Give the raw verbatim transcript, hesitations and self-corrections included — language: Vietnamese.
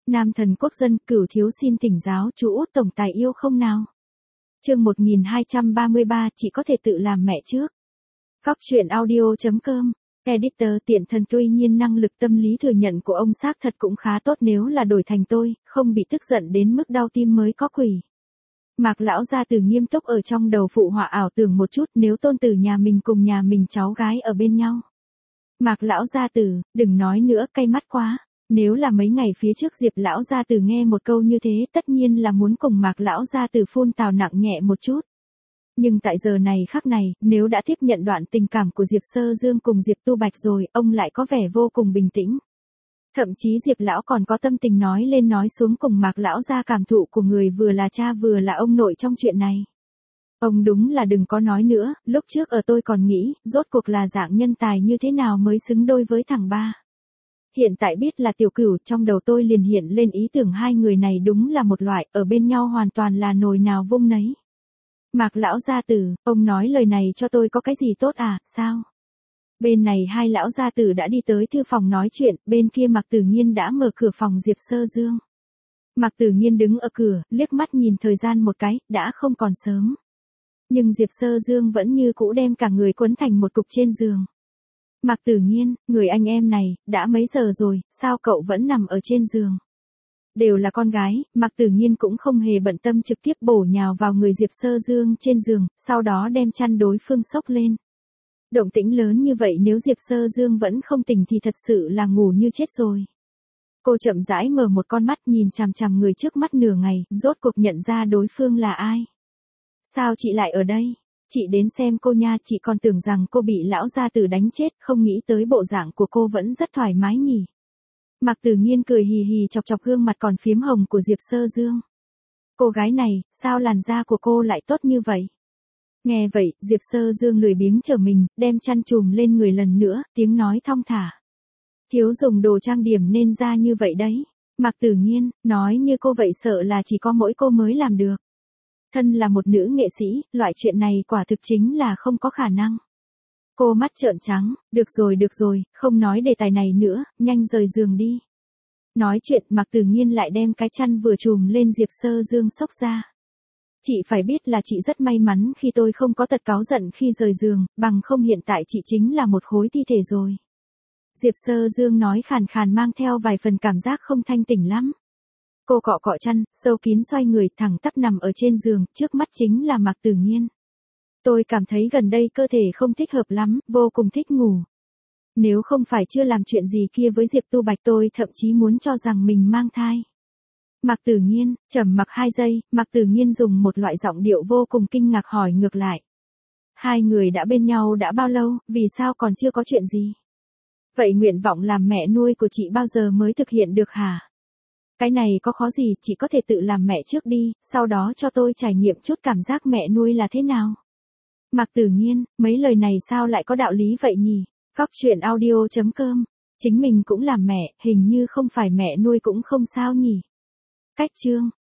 Nam thần quốc dân, Cửu thiếu xin thỉnh giáo chú út tổng tài yêu không nào. Chương một nghìn hai trăm ba mươi ba, chị có thể tự làm mẹ trước. Góc truyện audio.com. Editor tiện thần. Tuy nhiên năng lực tâm lý thừa nhận của ông xác thật cũng khá tốt, nếu là đổi thành tôi, không bị tức giận đến mức đau tim mới có quỷ. Mạc lão gia tử nghiêm túc ở trong đầu phụ họa ảo tưởng một chút, nếu tôn tử nhà mình cùng nhà mình cháu gái ở bên nhau. Mạc lão gia tử, đừng nói nữa, cay mắt quá. Nếu là mấy ngày phía trước Diệp lão gia tử nghe một câu như thế, tất nhiên là muốn cùng Mạc lão gia tử phun tào nặng nhẹ một chút. Nhưng tại giờ này khắc này, nếu đã tiếp nhận đoạn tình cảm của Diệp Sơ Dương cùng Diệp Tu Bạch rồi, ông lại có vẻ vô cùng bình tĩnh. Thậm chí Diệp lão còn có tâm tình nói lên nói xuống cùng Mạc lão gia cảm thụ của người vừa là cha vừa là ông nội trong chuyện này. Ông đúng là đừng có nói nữa, lúc trước ở tôi còn nghĩ, rốt cuộc là dạng nhân tài như thế nào mới xứng đôi với thằng ba. Hiện tại biết là Tiểu Cửu, trong đầu tôi liền hiện lên ý tưởng hai người này đúng là một loại, ở bên nhau hoàn toàn là nồi nào vung nấy. Mạc lão gia tử, ông nói lời này cho tôi có cái gì tốt à, sao? Bên này hai lão gia tử đã đi tới thư phòng nói chuyện, bên kia Mạc Tử Nghiên đã mở cửa phòng Diệp Sơ Dương. Mạc Tử Nghiên đứng ở cửa, liếc mắt nhìn thời gian một cái, đã không còn sớm. Nhưng Diệp Sơ Dương vẫn như cũ đem cả người quấn thành một cục trên giường. Mạc Tử Nghiên, người anh em này, đã mấy giờ rồi, sao cậu vẫn nằm ở trên giường? Đều là con gái, Mạc Tử Nghiên cũng không hề bận tâm, trực tiếp bổ nhào vào người Diệp Sơ Dương trên giường, sau đó đem chăn đối phương xốc lên. Động tĩnh lớn như vậy, nếu Diệp Sơ Dương vẫn không tỉnh thì thật sự là ngủ như chết rồi. Cô chậm rãi mở một con mắt nhìn chằm chằm người trước mắt nửa ngày, rốt cuộc nhận ra đối phương là ai. Sao chị lại ở đây? Chị đến xem cô nha, chị còn tưởng rằng cô bị lão gia tử đánh chết, không nghĩ tới bộ dạng của cô vẫn rất thoải mái nhỉ. Mạc Tử Nghiên cười hì hì chọc chọc gương mặt còn phiếm hồng của Diệp Sơ Dương. Cô gái này, sao làn da của cô lại tốt như vậy? Nghe vậy, Diệp Sơ Dương lười biếng trở mình, đem chăn trùm lên người lần nữa, tiếng nói thong thả. Thiếu dùng đồ trang điểm nên da như vậy đấy. Mạc Tử Nghiên, nói như cô vậy sợ là chỉ có mỗi cô mới làm được. Thân là một nữ nghệ sĩ, loại chuyện này quả thực chính là không có khả năng. Cô mắt trợn trắng, được rồi được rồi, không nói đề tài này nữa, nhanh rời giường đi. Nói chuyện, Mạc Tử Nghiên lại đem cái chăn vừa trùm lên Diệp Sơ Dương xốc ra. Chị phải biết là chị rất may mắn khi tôi không có tật cáu giận khi rời giường, bằng không hiện tại chị chính là một khối thi thể rồi. Diệp Sơ Dương nói khàn khàn mang theo vài phần cảm giác không thanh tỉnh lắm. Cô cọ cọ chăn, sâu kín xoay người, thẳng tắp nằm ở trên giường, trước mắt chính là Mạc Tử Nghiên. Tôi cảm thấy gần đây cơ thể không thích hợp lắm, vô cùng thích ngủ. Nếu không phải chưa làm chuyện gì kia với Diệp Tu Bạch, tôi thậm chí muốn cho rằng mình mang thai. Mạc Tử Nghiên, trầm mặc hai giây, Mạc Tử Nghiên dùng một loại giọng điệu vô cùng kinh ngạc hỏi ngược lại. Hai người đã bên nhau đã bao lâu, vì sao còn chưa có chuyện gì? Vậy nguyện vọng làm mẹ nuôi của chị bao giờ mới thực hiện được hả? Cái này có khó gì, chị có thể tự làm mẹ trước đi, sau đó cho tôi trải nghiệm chút cảm giác mẹ nuôi là thế nào. Mạc Tử Nghiên, mấy lời này sao lại có đạo lý vậy nhỉ? Góc truyện audio.com. Chính mình cũng làm mẹ, hình như không phải mẹ nuôi cũng không sao nhỉ? Cách chương.